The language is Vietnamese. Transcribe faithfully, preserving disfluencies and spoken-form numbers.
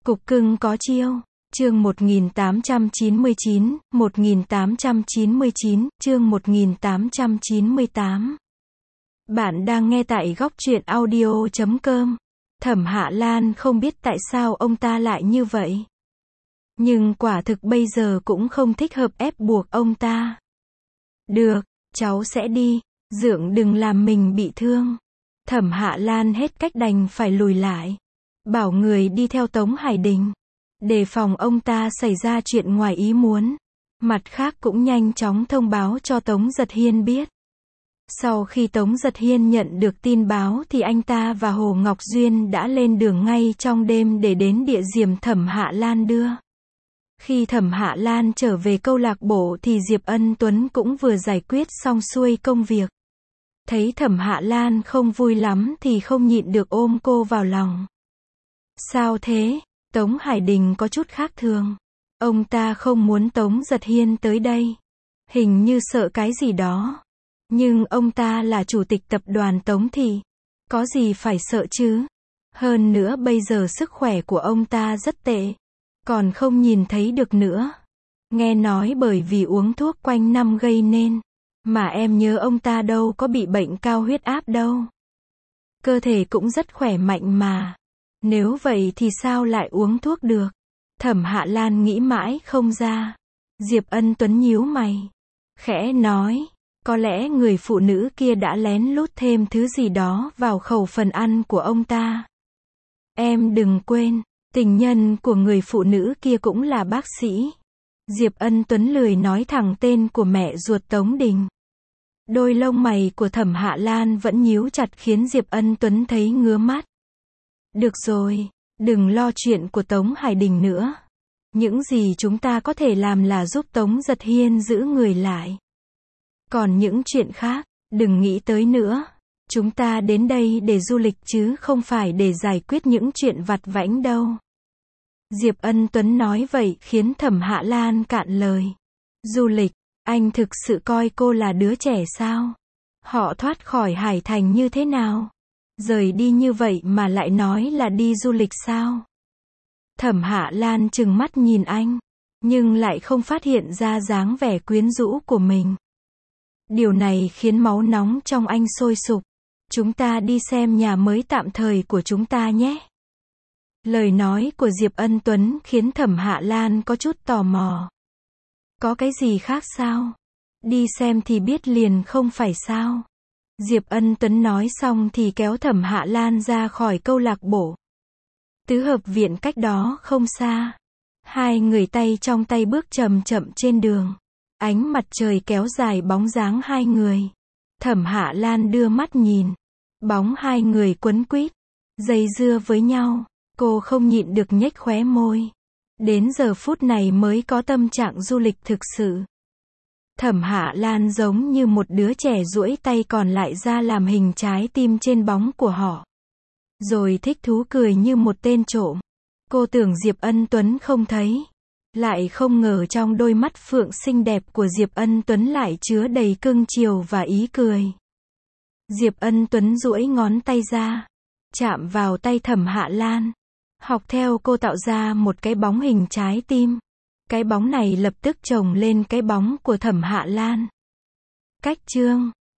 Cục cưng có chiêu. Chương một nghìn tám trăm chín mươi chín, một nghìn tám trăm chín mươi chín, chương một nghìn tám trăm chín mươi tám. Bạn đang nghe tại góc truyện audio chấm com. Thẩm Hạ Lan không biết tại sao ông ta lại như vậy. Nhưng quả thực bây giờ cũng không thích hợp ép buộc ông ta. Được, cháu sẽ đi. Dượng đừng làm mình bị thương. Thẩm Hạ Lan hết cách đành phải lùi lại. Bảo người đi theo Tống Hải Đình. Đề phòng ông ta xảy ra chuyện ngoài ý muốn. Mặt khác cũng nhanh chóng thông báo cho Tống Giật Hiên biết. Sau khi Tống Giật Hiên nhận được tin báo thì anh ta và Hồ Ngọc Duyên đã lên đường ngay trong đêm để đến địa điểm Thẩm Hạ Lan đưa. Khi Thẩm Hạ Lan trở về câu lạc bộ thì Diệp Ân Tuấn cũng vừa giải quyết xong xuôi công việc. Thấy Thẩm Hạ Lan không vui lắm thì không nhịn được ôm cô vào lòng. Sao thế? Tống Hải Đình có chút khác thường. Ông ta không muốn Tống Giật Hiên tới đây. Hình như sợ cái gì đó. Nhưng ông ta là chủ tịch tập đoàn Tống thì có gì phải sợ chứ? Hơn nữa bây giờ sức khỏe của ông ta rất tệ. Còn không nhìn thấy được nữa. Nghe nói bởi vì uống thuốc quanh năm gây nên. Mà em nhớ ông ta đâu có bị bệnh cao huyết áp đâu. Cơ thể cũng rất khỏe mạnh mà. Nếu vậy thì sao lại uống thuốc được? Thẩm Hạ Lan nghĩ mãi không ra. Diệp Ân Tuấn nhíu mày. Khẽ nói. Có lẽ người phụ nữ kia đã lén lút thêm thứ gì đó vào khẩu phần ăn của ông ta. Em đừng quên. Tình nhân của người phụ nữ kia cũng là bác sĩ. Diệp Ân Tuấn lười nói thẳng tên của mẹ ruột Tống Đình. Đôi lông mày của Thẩm Hạ Lan vẫn nhíu chặt khiến Diệp Ân Tuấn thấy ngứa mắt. Được rồi, đừng lo chuyện của Tống Hải Đình nữa. Những gì chúng ta có thể làm là giúp Tống Giật Hiên giữ người lại. Còn những chuyện khác, đừng nghĩ tới nữa. Chúng ta đến đây để du lịch chứ không phải để giải quyết những chuyện vặt vãnh đâu. Diệp Ân Tuấn nói vậy khiến Thẩm Hạ Lan cạn lời. Du lịch, anh thực sự coi cô là đứa trẻ sao? Họ thoát khỏi Hải Thành như thế nào? Rời đi như vậy mà lại nói là đi du lịch sao? Thẩm Hạ Lan trừng mắt nhìn anh, nhưng lại không phát hiện ra dáng vẻ quyến rũ của mình. Điều này khiến máu nóng trong anh sôi sục. Chúng ta đi xem nhà mới tạm thời của chúng ta nhé. Lời nói của Diệp Ân Tuấn khiến Thẩm Hạ Lan có chút tò mò. Có cái gì khác sao? Đi xem thì biết liền không phải sao? Diệp Ân Tuấn nói xong thì kéo Thẩm Hạ Lan ra khỏi câu lạc bộ. Tứ hợp viện cách đó không xa. Hai người tay trong tay bước chậm chậm trên đường. Ánh mặt trời kéo dài bóng dáng hai người. Thẩm Hạ Lan đưa mắt nhìn. Bóng hai người quấn quýt, dây dưa với nhau. Cô không nhịn được nhếch khóe môi. Đến giờ phút này mới có tâm trạng du lịch thực sự. Thẩm Hạ Lan giống như một đứa trẻ duỗi tay còn lại ra làm hình trái tim trên bóng của họ. Rồi thích thú cười như một tên trộm. Cô tưởng Diệp Ân Tuấn không thấy. Lại không ngờ trong đôi mắt phượng xinh đẹp của Diệp Ân Tuấn lại chứa đầy cưng chiều và ý cười. Diệp Ân Tuấn duỗi ngón tay ra. Chạm vào tay Thẩm Hạ Lan. Học theo cô tạo ra một cái bóng hình trái tim. Cái bóng này lập tức chồng lên cái bóng của Thẩm Hạ Lan. Cách chương